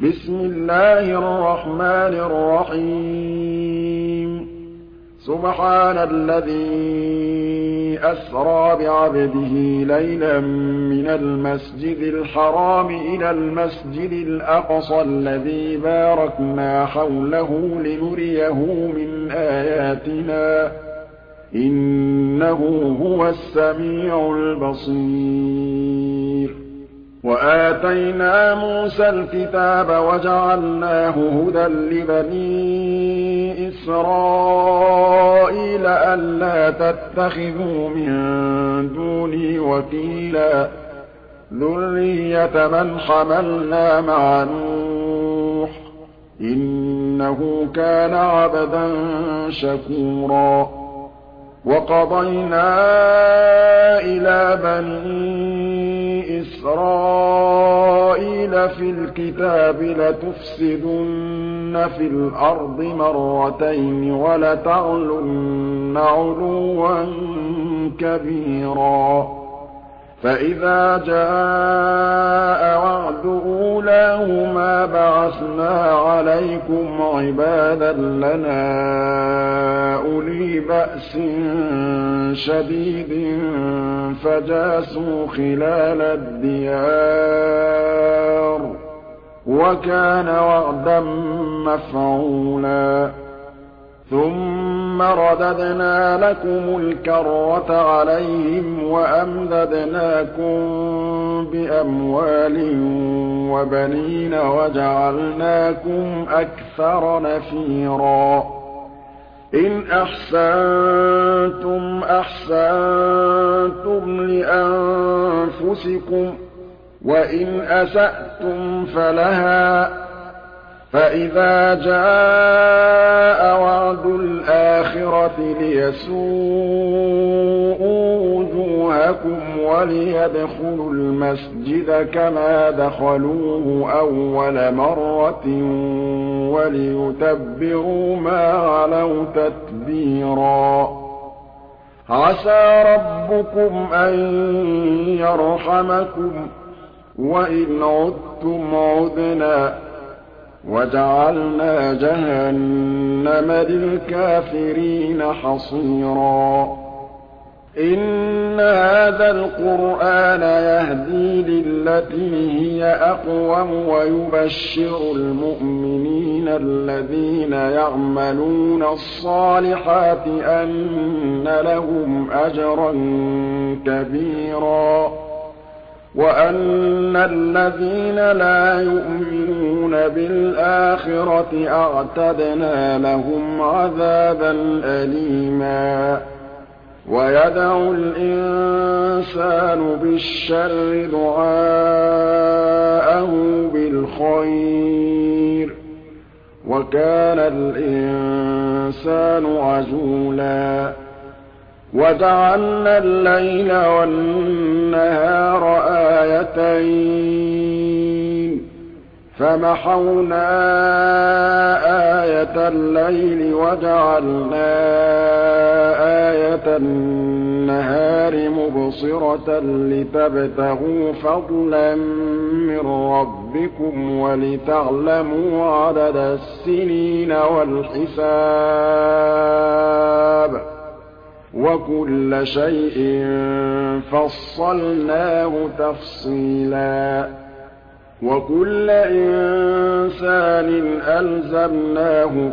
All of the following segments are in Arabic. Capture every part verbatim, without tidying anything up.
بسم الله الرحمن الرحيم سبحان الذي أسرى بعبده ليلا من المسجد الحرام إلى المسجد الأقصى الذي باركنا حوله لنريه من آياتنا إنه هو السميع البصير وآتينا موسى الكتاب وجعلناه هدى لبني إسرائيل ألا تتخذوا من دوني وكيلا ذرية من حملنا مع نوح إنه كان عبدا شكورا وقضينا إلى بني إسرائيل في الكتاب لتفسدن في الأرض مرتين ولتعلن علوا كبيرا فإذا جاء وعد أولاهما بعثنا عليكم عبادا لنا أولي بأس شديد فجاسوا خلال الديار وكان وعدا مفعولا ثم رددنا لكم الكرة عليهم وأمددناكم بأموال وبنين وجعلناكم أكثر نفيرا إن أحسنتم أحسنتم لأنفسكم وإن أسأتم فلها فإذا جاء وعد الآخرة ليسوءوا وجوهكم وليدخلوا المسجد كما دخلوه أول مرة وليتبروا ما علوا تتبيرا عسى ربكم أن يرحمكم وإن عدتم عدنا وجعلنا جهنم للكافرين حصيرا إن هذا القرآن يهدي للتي هي أقوم ويبشر المؤمنين الذين يعملون الصالحات أن لهم أجرا كبيرا وأن الذين لا يؤمنون بالآخرة أعتدنا لهم عذابا أليما ويدعو الإنسان بالشر دعاءه بالخير وكان الإنسان عجولا وجعلنا الليل والنهار آيتين فمحونا آية الليل وجعلنا آية النهار مبصرة لتبتغوا فضلا من ربكم ولتعلموا عدد السنين والحساب وكل شيء فصلناه تفصيلا وكل إنسان ألزمناه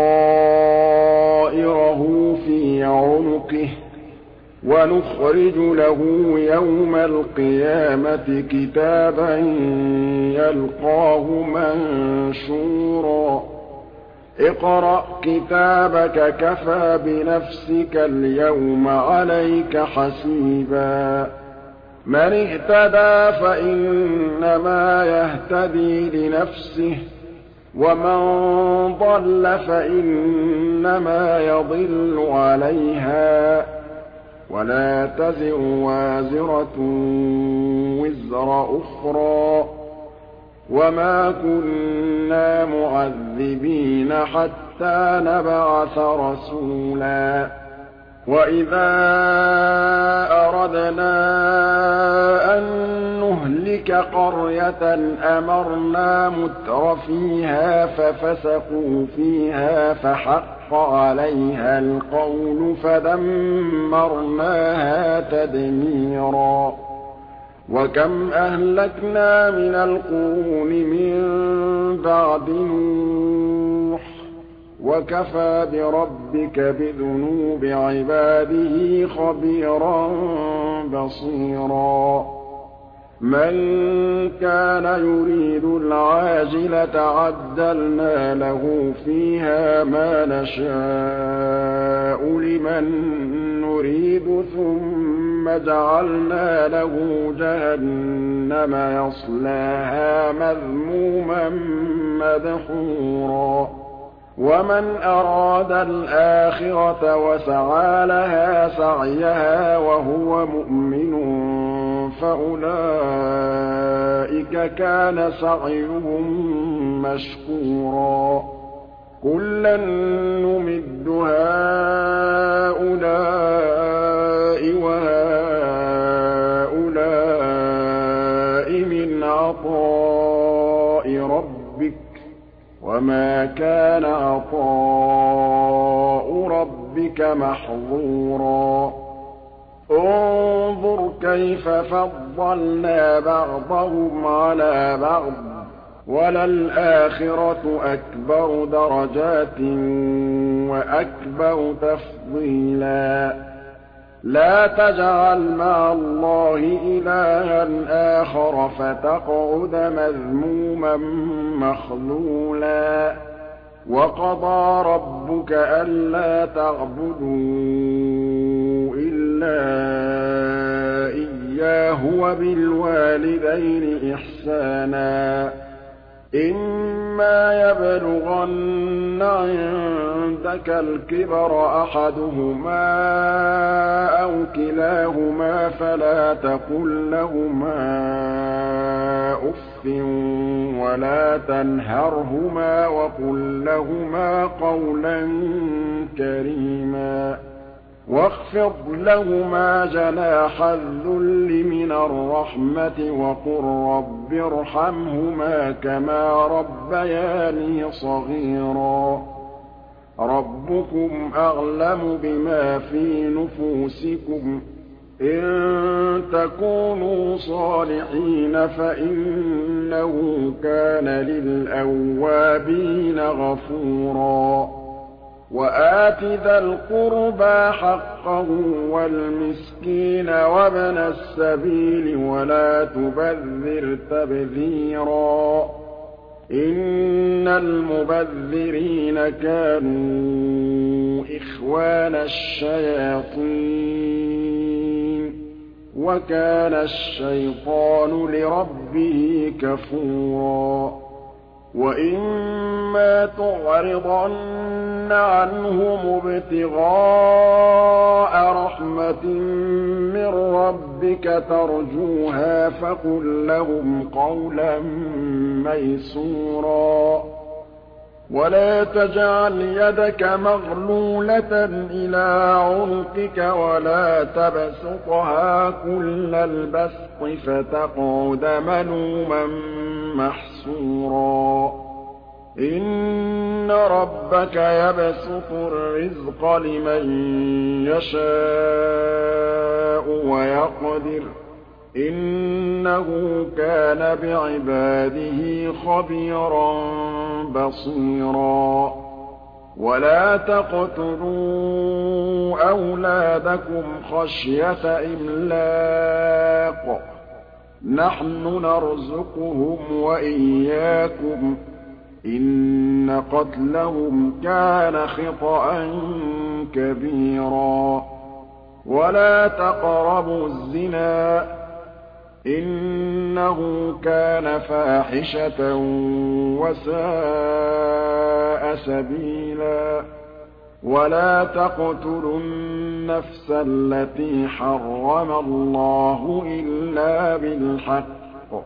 طائره في عنقه ونخرج له يوم القيامة كتابا يلقاه منشورا اقرأ كتابك كفى بنفسك اليوم عليك حسيبا من اهتدى فإنما يهتدي لنفسه ومن ضل فإنما يضل عليها ولا تزر وازرة وزر أخرى وما كنا معذبين حتى نبعث رسولا وَإِذَا أَرَدْنَا أَن نُّهْلِكَ قَرْيَةً أَمَرْنَا مُتْرَفِيهَا فَفَسَقُوا فِيهَا فَحَقَّ عَلَيْهَا الْقَوْلُ فَدَمَّرْنَاهَا تَدْمِيرًا وَكَمْ أَهْلَكْنَا مِنَ الْقُرُونِ مِن بَعْدِ نُوحٍ ۗ وَكَفَىٰ بِرَبِّكَ بِذُنُوبِ عِبَادِهِ خَبِيرًا بَصِيرًا مَن كَانَ يُرِيدُ الْعَاجِلَةَ عَجَّلْنَا لَهُ فِيهَا مَا نَشَاءُ لِمَن نُّرِيدُ ثُمَّ جَعَلْنَا لَهُ جَهَنَّمَ يَصْلَاهَا مَذْمُومًا مَّدْحُورًا وَمَنْ أَرَادَ الْآخِرَةَ وَسَعَىٰ لَهَا سَعْيَهَا وَهُوَ مُؤْمِنٌ فَأُولَٰئِكَ كَانَ سَعْيُهُم مَّشْكُورًا كُلًّا نُّمِدُّ هَٰؤُلَاءِ وَهَٰؤُلَاءِ مِنْ عَطَاءِ رَبِّكَ ۚ وَمَا كَانَ عَطَاءُ رَبِّكَ مَحْظُورًا انظُرْ كَيْفَ فَضَّلْنَا بَعْضَهُمْ عَلَىٰ بَعْضٍ ۚ وَلَلْآخِرَةُ أَكْبَرُ دَرَجَاتٍ وَأَكْبَرُ تَفْضِيلًا لَا تَجْعَلْ مَعَ اللَّهِ إِلَٰهًا آخَرَ فَتَقْعُدَ مَذْمُومًا مَّخْذُولًا وَقَضَىٰ رَبُّكَ أَلَّا تَعْبُدُوا إِلَّا إِيَّاهُ وَبِالْوَالِدَيْنِ إِحْسَانًا ۚ إِمَّا يَبْلُغَنَّ عِندَكَ الْكِبَرَ أَحَدُهُمَا أَوْ كِلَاهُمَا فَلَا تَقُل لَّهُمَا أُفٍّ وَلَا تَنْهَرْهُمَا وَقُل لَّهُمَا قَوْلًا كَرِيمًا وَاخْفِضْ لَهُمَا جَنَاحَ الذُّلِّ مِنَ الرَّحْمَةِ وَقُل رَّبِّ ارْحَمْهُمَا كَمَا رَبَّيَانِي صَغِيرًا رَّبُّكُمْ أَعْلَمُ بِمَا فِي نُفُوسِكُمْ ۚ إِن تَكُونُوا صَالِحِينَ فَإِنَّهُ كَانَ لِلْأَوَّابِينَ غَفُورًا وَآتِ ذَا الْقُرْبَىٰ حَقَّهُ وَالْمِسْكِينَ وَابْنَ السَّبِيلِ وَلَا تُبَذِّرْ تَبْذِيرًا إِنَّ الْمُبَذِّرِينَ كَانُوا إِخْوَانَ الشَّيَاطِينِ وَكَانَ الشَّيْطَانُ لِرَبِّهِ كَفُورًا وَإِمَّا تُعْرِضَنَّ عَنْهُمُ ابْتِغَاءَ رَحْمَةٍ مِّن رَّبِّكَ تَرْجُوهَا فَقُل لَّهُمْ قَوْلًا مَّيْسُورًا وَلَا تَجْعَلْ يَدَكَ مَغْلُولَةً إِلَىٰ عُنُقِكَ وَلَا تَبْسُطْهَا كُلَّ الْبَسْطِ فَتَقْعُدَ مَلُومًا مَّحْسُورًا إِنَّ رَبَّكَ يَبْسُطُ الرِّزْقَ لِمَن يَشَاءُ وَيَقْدِرُ ۚ إِنَّهُ كَانَ بِعِبَادِهِ خَبِيرًا بَصِيرًا وَلَا تَقْتُلُوا أَوْلَادَكُمْ خَشْيَةَ إِمْلَاقٍ ۖ نَّحْنُ نَرْزُقُهُمْ وَإِيَّاكُمْ ۚ إِنَّ قَتْلَهُمْ كَانَ خِطْئًا كَبِيرًا وَلَا تَقْرَبُوا الزِّنَا ۖ إِنَّهُ كَانَ فَاحِشَةً وَسَاءَ سَبِيلًا وَلَا تَقْتُلُوا النَّفْسَ الَّتِي حَرَّمَ اللَّهُ إِلَّا بِالْحَقِّ ۚ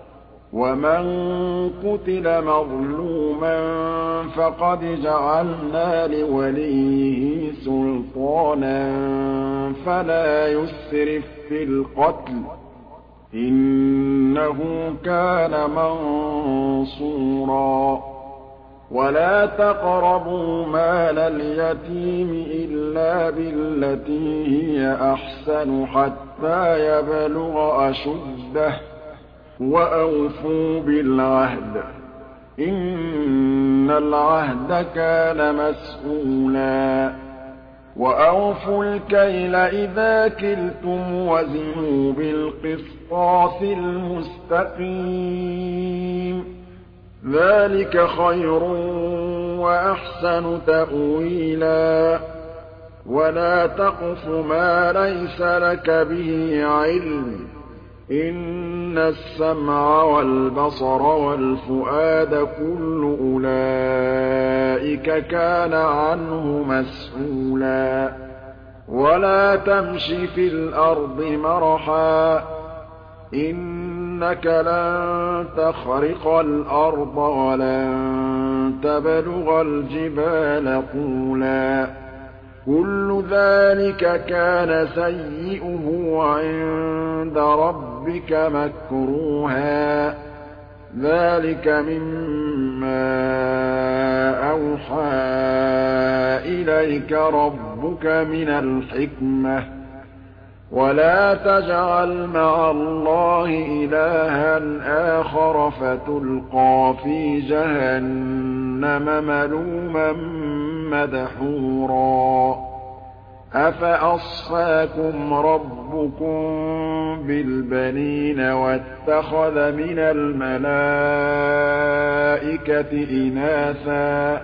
وَمَن قُتِلَ مَظْلُومًا فَقَدْ جَعَلْنَا لِوَلِيِّهِ سُلْطَانًا فَلَا يُسْرِف فِّي الْقَتْلِ ۖ إِنَّهُ كَانَ مَنصُورًا وَلَا تَقْرَبُوا مَالَ الْيَتِيمِ إِلَّا بِالَّتِي هِيَ أَحْسَنُ حَتَّىٰ يَبْلُغَ أَشُدَّهُ ۖ وَأَوْفُوا بِالْعَهْدِ ۖ إِنَّ الْعَهْدَ كَانَ مَسْئُولًا وَأَوْفُوا الْكَيْلَ إِذَا كِلْتُمْ وَزِنُوا بِالْقِسْطَاسِ الْمُسْتَقِيمِ ۚ ذَٰلِكَ خَيْرٌ وَأَحْسَنُ تَأْوِيلًا وَلَا تَقْفُ مَا لَيْسَ لَكَ بِهِ عِلْمٌ ۚ إِنَّ السَّمْعَ وَالْبَصَرَ وَالْفُؤَادَ كُلُّ أُولَٰئِكَ كَانَ عَنْهُ مَسْئُولًا وَلَا تَمْشِ فِي الْأَرْضِ مَرَحًا ۖ إِنَّكَ لَن تَخْرِقَ الْأَرْضَ وَلَن تَبْلُغَ الْجِبَالَ طُولًا ۚ كُلُّ ذَٰلِكَ كَانَ سَيِّئُهُ عِندَ رَبِّكَ مَكْرُوهًا ۗ ذَٰلِكَ مِمَّا أَوْحَىٰ إِلَيْكَ رَبُّكَ مِنَ الْحِكْمَةِ ۗ وَلَا تَجْعَلْ مَعَ اللَّهِ إِلَٰهًا آخَرَ فَتُلْقَىٰ فِي جَهَنَّمَ مَلُومًا مَّدْحُورًا أَفَأَصْفَاكُمْ رَبُّكُم بِالْبَنِينَ وَاتَّخَذَ مِنَ الْمَلَائِكَةِ إِنَاثًا ۚ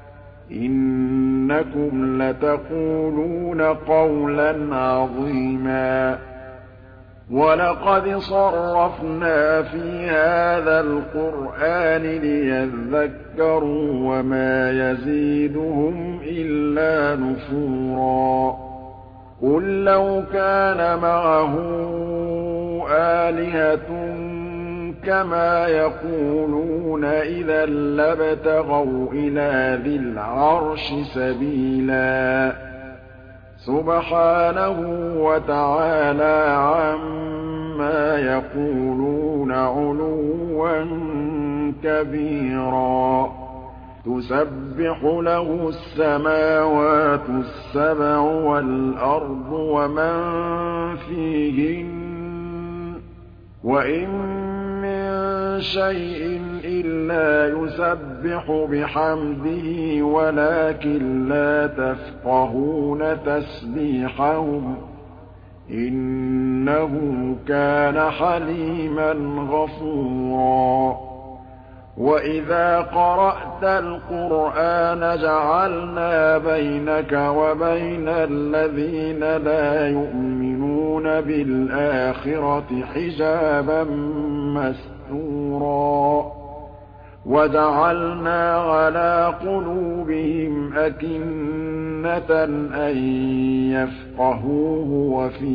إِنَّكُمْ لَتَقُولُونَ قَوْلًا عَظِيمًا وَلَقَدْ صَرَّفْنَا فِي هَٰذَا الْقُرْآنِ لِيَذَّكَّرُوا وَمَا يَزِيدُهُمْ إِلَّا نُفُورًا قُل لَّوْ كَانَ مَعَهُ آلِهَةٌ كَمَا يَقُولُونَ إِذًا لَّابْتَغَوْا إِلَىٰ ذِي الْعَرْشِ سَبِيلًا سُبْحَانَهُ وَتَعَالَىٰ عَمَّا يَقُولُونَ عُلُوًّا كَبِيرًا تُسَبِّحُ لَهُ السَّمَاوَاتُ السَّبْعُ وَالْأَرْضُ وَمَن فِيهِنَّ ۚ وَإِن مِّن شَيْءٍ إِلَّا يُسَبِّحُ بِحَمْدِهِ وَلَٰكِن لَّا تَفْقَهُونَ تَسْبِيحَهُمْ ۗ إِنَّهُ كَانَ حَلِيمًا غَفُورًا وَإِذَا قَرَأْتَ الْقُرْآنَ جَعَلْنَا بَيْنَكَ وَبَيْنَ الَّذِينَ لَا يُؤْمِنُونَ بِالْآخِرَةِ حِجَابًا مَّسْتُورًا وَجَعَلْنَا عَلَىٰ قُلُوبِهِمْ أَكِنَّةً أَن يَفْقَهُوهُ وَفِي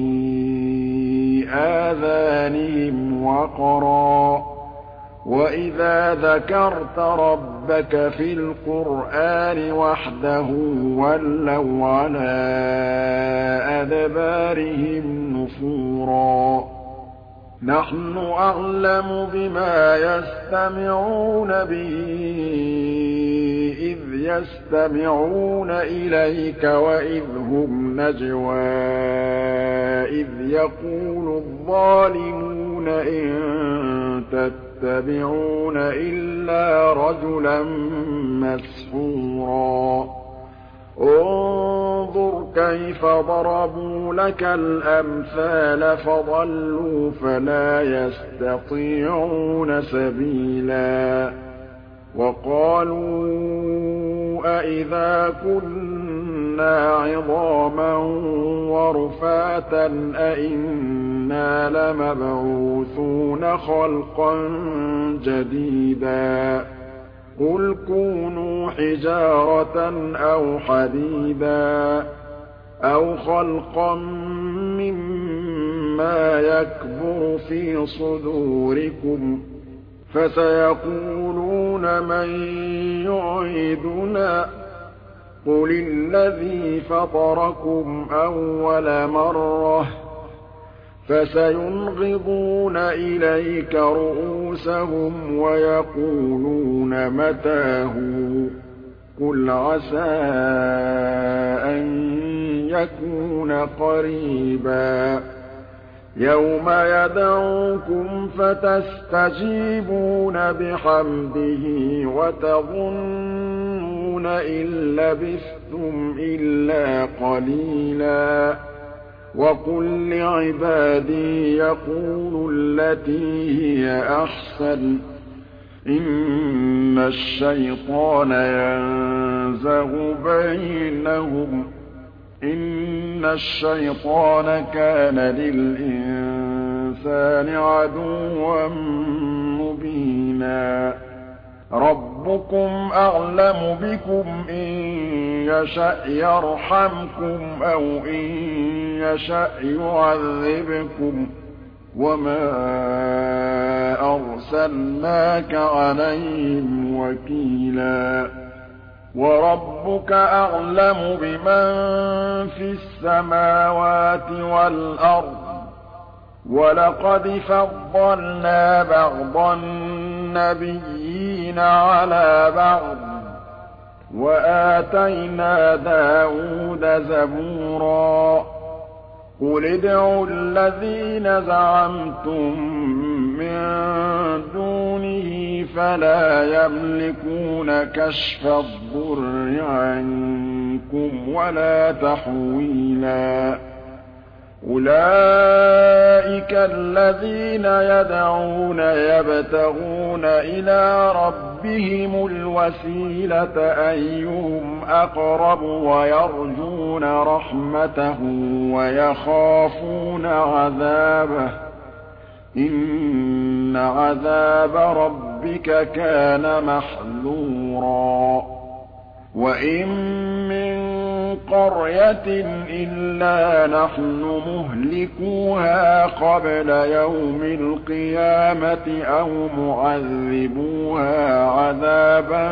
آذَانِهِمْ وَقْرًا ۚ وَإِذَا ذَكَرْتَ رَبَّكَ فِي الْقُرْآنِ وَحْدَهُ وَلَّوْا عَلَىٰ أَدْبَارِهِمْ نُفُورًا نَّحْنُ أَعْلَمُ بِمَا يَسْتَمِعُونَ بِهِ إِذْ يَسْتَمِعُونَ إِلَيْكَ وَإِذْ هُمْ نَجْوَىٰ إِذْ يَقُولُ الظَّالِمُونَ إِن تَتَّبِعُونَ إِلَّا رَجُلًا مَّسْحُورًا انظُرْ كَيْفَ ضَرَبُوا لَكَ الْأَمْثَالَ فَضَلُّوا فَلَا يَسْتَطِيعُونَ سَبِيلًا وَقَالُوا أَإِذَا كُنَّا عِظَامًا وَرُفَاتًا أَإِنَّا لَمَبْعُوثُونَ خَلْقًا جَدِيدًا قُلْ كُونُوا حِجَارَةً أَوْ حَدِيدًا أَوْ خَلْقًا مِّمَّا يَكْبُرُ فِي صُدُورِكُمْ فسيقولون من يعيدنا قل الذي فطركم أول مرة فسينغضون إليك رؤوسهم ويقولون متى هو قل عسى أن يكون قريبا يوم يدعوكم فتستجيبون بحمده وتظنون إن لبثتم إلا قليلا وقل لعبادي يقولوا التي هي أحسن إن الشيطان ينزغ بينهم إن الشيطان كان للإنسان عدوا مبينا ربكم أعلم بكم إن يشأ يرحمكم أو إن يشأ يعذبكم وما أرسلناك عليهم وكيلا وربك أعلم بمن في السماوات والأرض ولقد فضلنا بعض النبيين على بعض وآتينا داود زبورا قل ادعوا الذين زعمتم من دونه فلا يملكون كشف الضر عنكم ولا تحويلا أولئك الذين يدعون يبتغون إلى ربهم الوسيلة أيهم أقرب ويرجون رحمته ويخافون عذابه إن عذاب ربك كان محذورا وإن من قرية إلا نحن مهلكوها قبل يوم القيامة أو معذبوها عذابا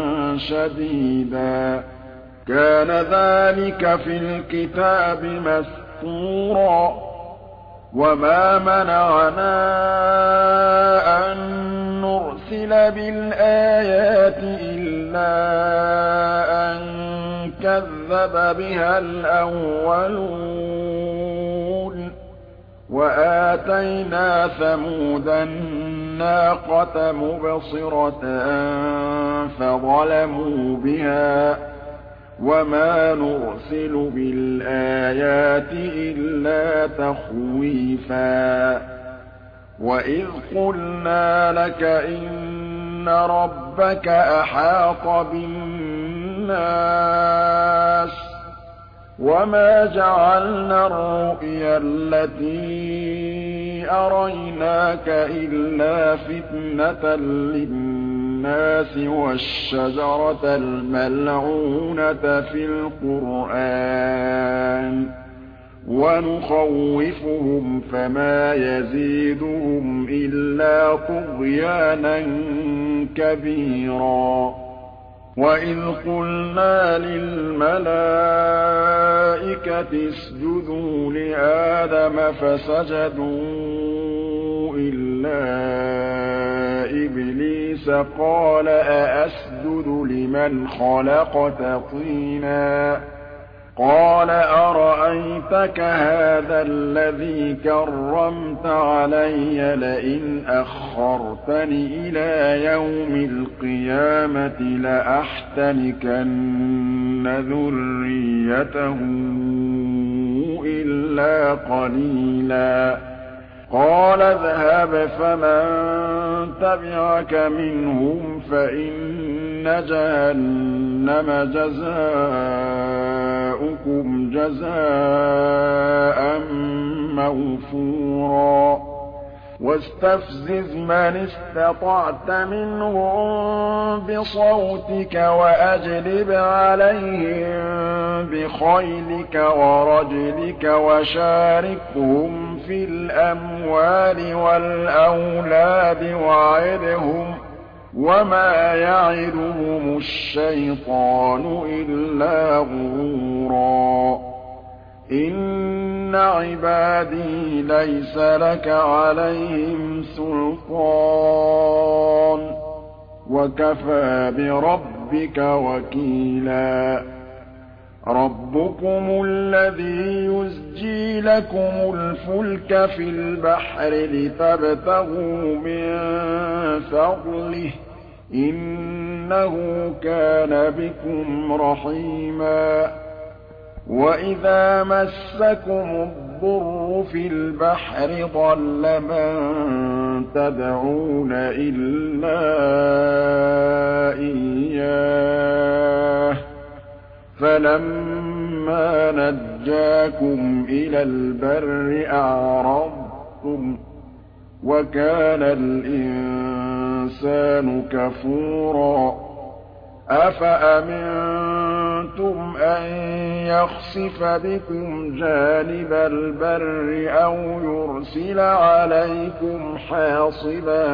شديدا كان ذلك في الكتاب مسطورا وما منعنا أن نرسل بالآيات إلا أن كذب بها الأولون وآتينا ثمود الناقة مبصرة فظلموا بها وما نرسل بالآيات إلا تخويفا وإذ قلنا لك إن ربك أحاط بالناس وما جعلنا الرؤيا التي أريناك إلا فتنة للناس والشجرة الملعونة في القرآن ونخوفهم فما يزيدهم إلا طغيانا كبيرا وإذ قلنا للملائكة اسجدوا لآدم فسجدوا إلا إبليس قال أأسجد لمن خلقت طينا قال أرأيتك هذا الذي كرمت علي لئن أخرتني إلى يوم القيامة لأحتنكن ذريته إلا قليلا قال اذهب فمن تبعك منهم فإن جهنم جزاؤكم جزاء موفورا واستفزز من استطعت منهم بصوتك وأجلب عليهم بخيلك ورجلك وشاركهم في الأموال والأولاد وعدهم وما يعدهم الشيطان إلا غرورا إن عبادي ليس لك عليهم سلطان وكفى بربك وكيلا ربكم الذي يزجي لكم الفلك في البحر لتبتغوا من فضله إنه كان بكم رحيما وإذا مسكم الضر في البحر ضل من تدعون إلا إياه فلما نجاكم إلى البر أعرضتم وكان الإنسان كفورا أفأمنتم أن يخسف بكم جانب البر أو يرسل عليكم حاصبا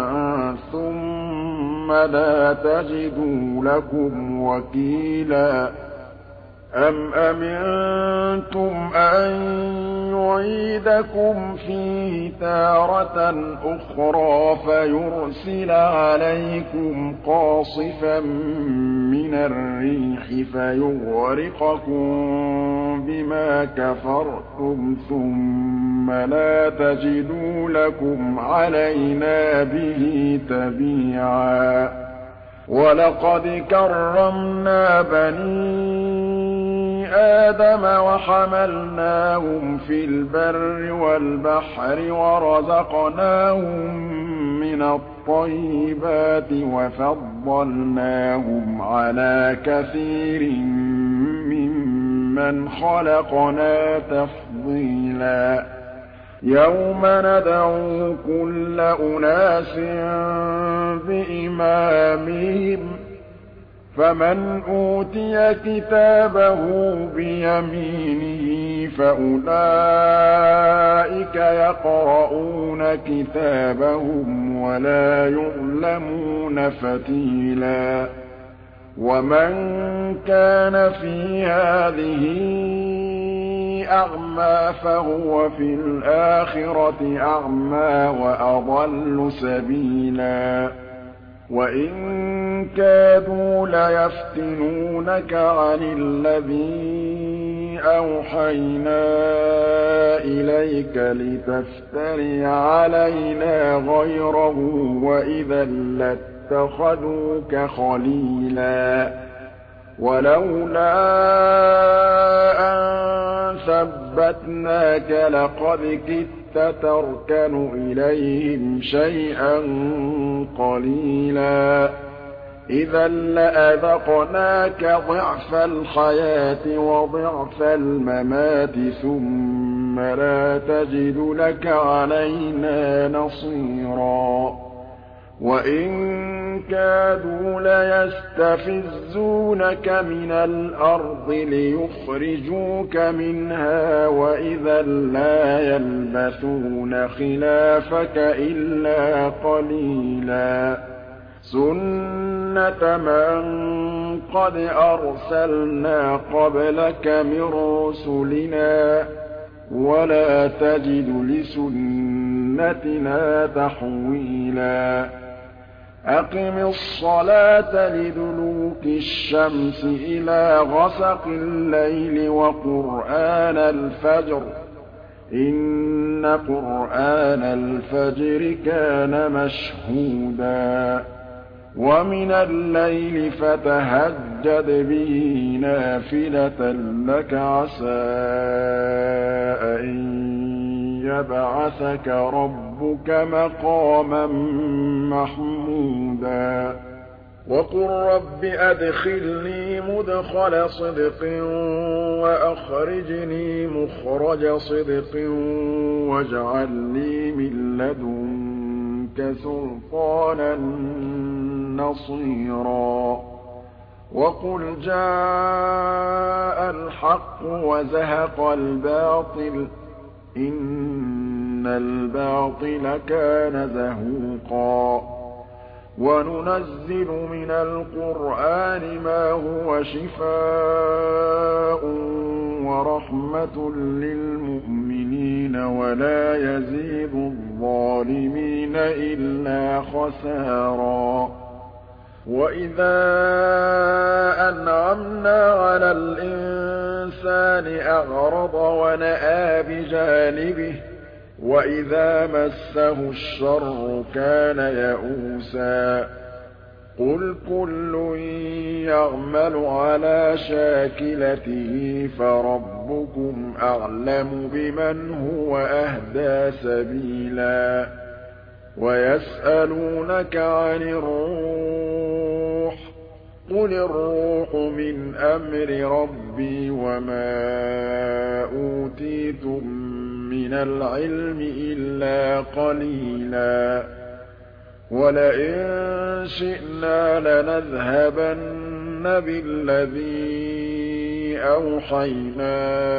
ثم لا تجدوا لكم وكيلا أم أمنتم أن يعيدكم فيه تارة أخرى فيرسل عليكم قاصفا من الريح فيغرقكم بما كفرتم ثم لا تجدوا لكم علينا به تبيعا ولقد كرمنا بني آدم وحملناهم في البر والبحر ورزقناهم من الطيبات وفضلناهم على كثير ممن خلقنا تفضيلا يوم ندعو كل أناس بإمامهم فمن أوتي كتابه بيمينه فأولئك يقرؤون كتابهم ولا يظلمون فتيلا ومن كان في هذه أعمى فهو في الآخرة أعمى وأضل سبيلا وإن كادوا ليفتنونك عن الذي أوحينا إليك لتفتري علينا غيره وإذا لاتخذوك خليلا ولولا أن ثبتناك لقد كدت تركن إليهم شيئا قليلا إذا لأذقناك ضعف الحياة وضعف الممات ثم لا تجد لك علينا نصيرا وإن كادوا ليستفزونك من الأرض ليخرجوك منها وإذا لا يلبثون خلافك إلا قليلا سنة من قد أرسلنا قبلك من رسلنا ولا تجد لسنتنا تحويلا أقم الصلاة لدلوك الشمس إلى غسق الليل وقرآن الفجر إن قرآن الفجر كان مشهودا ومن الليل فتهجد به نافلة لك عسى أن يبعثك ربك مقاما محمودا وقل رب أدخلني مدخل صدق وأخرجني مخرج صدق واجعل لي من لدنك سلطانا نصيرا وقل جاء الحق وزهق الباطل إن الباطل كان زهوقا وننزل من القرآن ما هو شفاء ورحمة للمؤمنين ولا يزيد الظالمين إلا خسارا وإذا أنعمنا على الإنسان أعرض ونأى بجانبه وإذا مسه الشر كان يئوسا قل كل يعمل على شاكلته فربكم أعلم بمن هو أهدى سبيلا ويسألونك عن الروح قل الروح من أمر ربي وما أوتيتم من العلم إلا قليلا ولئن شئنا لنذهبن بالذي أوحينا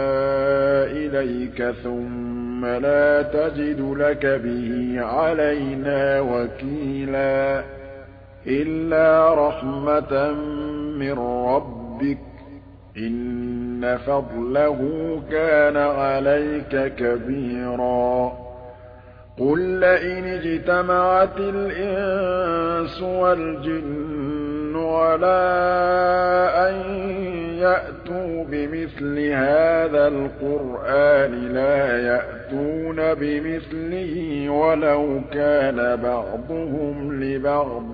إليك ثم لا تجد لك به علينا وكيلا إلا رحمة من ربك إن فضله كان عليك كبيرا قل لئن اجتمعت الإنس والجن على أن يأتوا بمثل هذا القرآن لا يأتون بمثله ولو كان بعضهم لبعض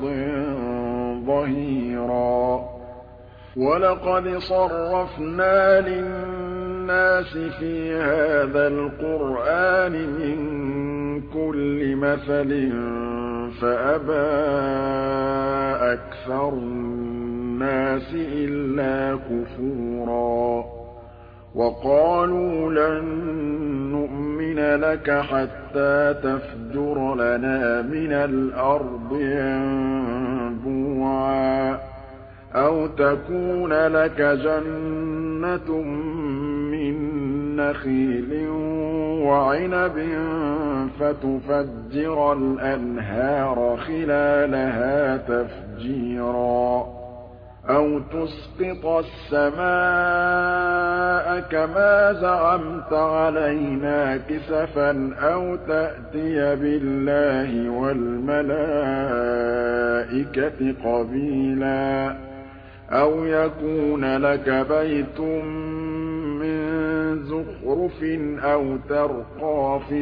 ظهيرا ولقد صرفنا للناس في هذا القرآن من كل مثل فأبى أكثر الناس إلا كفورا وقالوا لن نؤمن لك حتى تفجر لنا من الأرض ينبوعا أو تكون لك جنة من نخيل وعنب فتفجر الأنهار خلالها تفجيرا أو تسقط السماء كما زعمت علينا كسفا أو تأتي بالله والملائكة قبيلا أو يكون لك بيت من زخرف أو ترقى في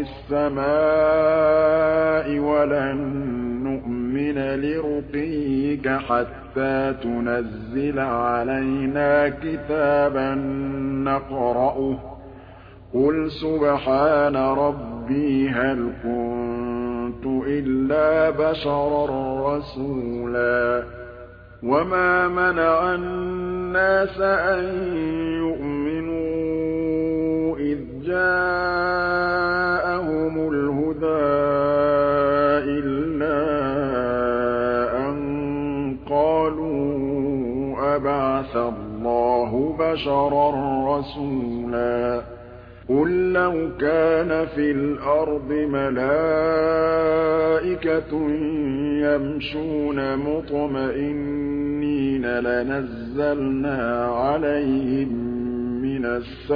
السماء ولن نؤمن لرقيك حتى تنزل علينا كتابا نقرأه قل سبحان ربي هل كنت إلا بشرا رسولا وما منع الناس أن يؤمنوا إذ جاءهم الهدى إلا أن قالوا أبعث الله بشرا رسولا قل لو كان في الأرض ملائكة يمشون مطمئنين لنزلنا عليهم من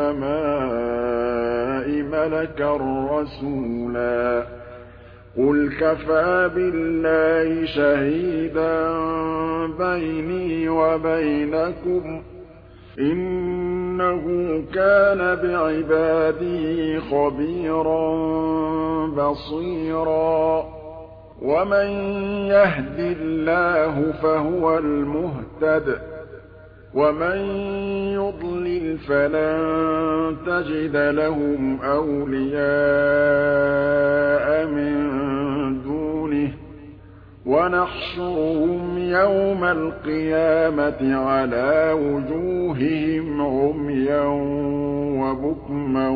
السماء ملكا رسولا قل كفى بالله شهيدا بيني وبينكم إنه كان بعباده خبيرا بصيرا ومن يهد الله فهو المهتد ومن يضلل فلن تجد لهم أولياء من دونه وَنَحْشُرُهُمْ يَوْمَ الْقِيَامَةِ عَلَىٰ وُجُوهِهِمْ عُمْيًا وَبُكْمًا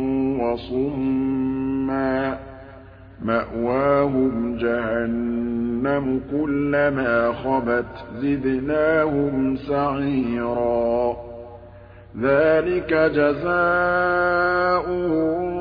وَصُمًّا مَّأْوَاهُمْ جَهَنَّمُ كُلَّمَا خَبَتْ زِدْنَاهُمْ سَعِيرًا ذَٰلِكَ جَزَاؤُهُم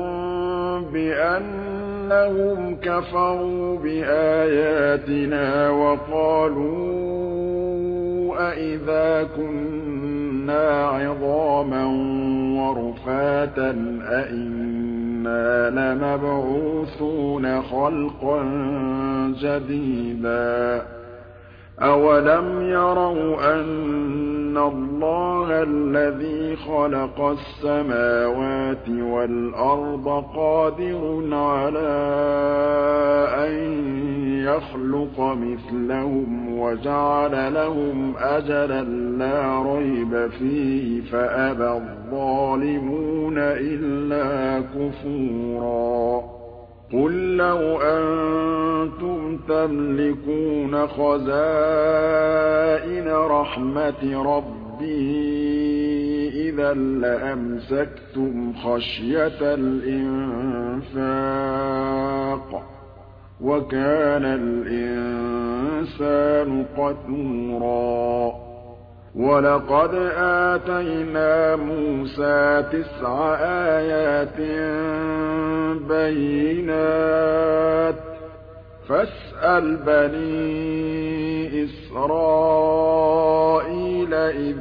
بِأَنَّهُمْ كَفَرُوا بِآيَاتِنَا وَقَالُوا أَإِذَا كُنَّا عِظَامًا وَرُفَاتًا أَإِنَّا لَمَبْعُوثُونَ خَلْقًا جَدِيدًا أَوَلَمْ يَرَوْا أَنَّ اللَّهَ الَّذِي خَلَقَ السَّمَاوَاتِ وَالْأَرْضَ قَادِرٌ عَلَىٰ أَن يَخْلُقَ مِثْلَهُمْ وَجَعَلَ لَهُمْ أَجَلًا لَّا رَيْبَ فِيهِ فَأَبَى الظَّالِمُونَ إِلَّا كُفُورًا قُل لَّوْ أَنتُمْ تَمْلِكُونَ خَزَائِنَ رَحْمَةِ رَبِّي إِذًا لَّأَمْسَكْتُمْ خَشْيَةَ الْإِنفَاقِ ۚ وَكَانَ الْإِنسَانُ قَتُورًا وَلَقَدْ آتَيْنَا مُوسَىٰ تِسْعَ آيَاتٍ بَيِّنَاتٍ فَاسْأَلْ بَنِي إِسْرَائِيلَ إِذْ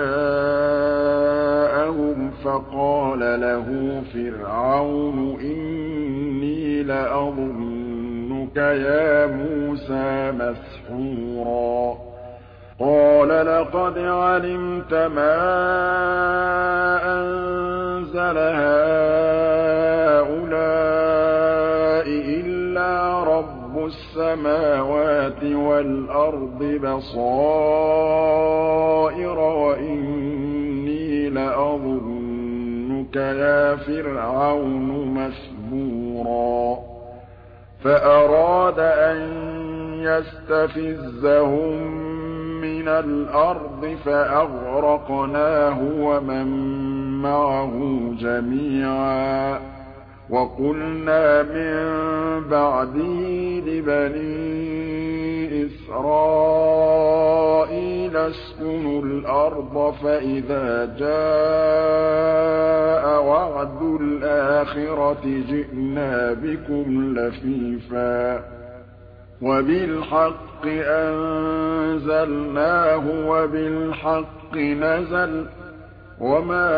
جَاءَهُمْ فَقَالَ لَهُ فِرْعَوْنُ إِنِّي لَأَظُنُّكَ يَا مُوسَىٰ مَسْحُورًا قَالَ لَقَدْ عَلِمْتَ مَا أَنزَلَ هَٰؤُلَاءِ إِلَّا رَبُّ السَّمَاوَاتِ وَالْأَرْضِ بَصَائِرَ وَإِنِّي لَأَظُنُّكَ يَا فِرْعَوْنُ مَثْبُورًا فَأَرَادَ أَن يَسْتَفِزَّهُم مِّنَ الْأَرْضِ فَأَغْرَقْنَاهُ وَمَن مَّعَهُ جَمِيعًا وَقُلْنَا مِن بَعْدِهِ لِبَنِي إِسْرَائِيلَ اسْكُنُوا الْأَرْضَ فَإِذَا جَاءَ وَعْدُ الْآخِرَةِ جِئْنَا بِكُمْ لَفِيفًا وَبِالْحَقِّ أَنزَلْنَاهُ وَبِالْحَقِّ نَزَلَ وَمَا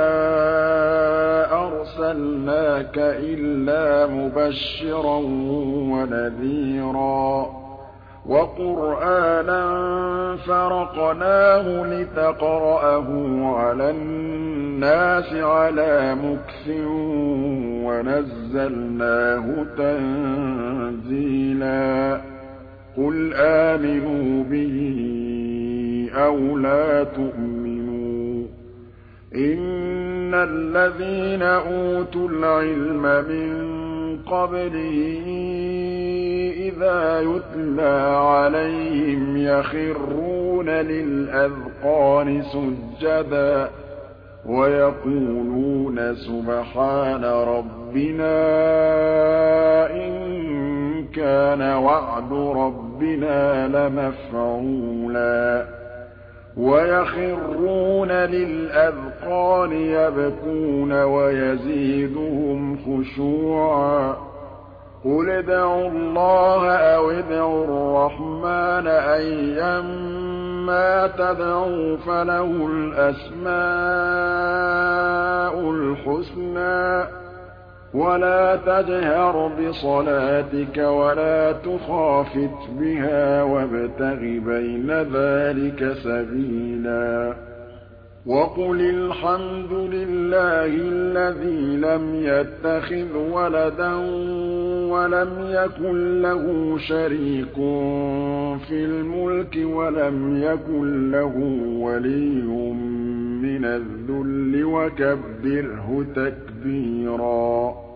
أَرْسَلْنَاكَ إِلَّا مُبَشِّرًا وَنَذِيرًا وَقُرْآنًا فَرَقْنَاهُ لِتَقْرَأَهُ عَلَى النَّاسِ عَلَىٰ مُكْثٍ وَنَزَّلْنَاهُ تَنزِيلًا قُلْ آمِنُوا بِهِ أَوْ لَا تُؤْمِنُوا إِنَّ الَّذِينَ أُوتُوا الْعِلْمَ مِن قَبْلِهِ إِذَا يُتْلَىٰ عَلَيْهِمْ يَخِرُّونَ لِلْأَذْقَانِ سُجَّدًا وَيَقُولُونَ سُبْحَانَ رَبِّنَا إِن كَانَ وَعْدُ رَبِّنَا لَمَفْعُولًا وَيَخِرُّونَ لِلْأَذْقَانِ يَبْكُونَ وَيَزِيدُهُمْ خُشُوعًا قُلِ ادْعُوا اللَّهَ أَوِ ادْعُوا الرَّحْمَٰنَ أَيًّا مَّا تَدْعُوا فَلَهُ الْأَسْمَاءُ الْحُسْنَىٰ وَلَا تَجْهَرْ بِصَلَاتِكَ وَلَا تُخَافِتْ بِهَا وَابْتَغِ بَيْنَ ذَٰلِكَ سَبِيلًا وَقُلِ الْحَمْدُ لِلَّهِ الَّذِي لَمْ يَتَّخِذْ وَلَدًا وَلَمْ يَكُن لَّهُ شَرِيكٌ فِي الْمُلْكِ وَلَمْ يَكُن لَّهُ وَلِيٌّ مِّنَ الذُّلِّ وَكَبِّرْهُ تَكْبِيرًا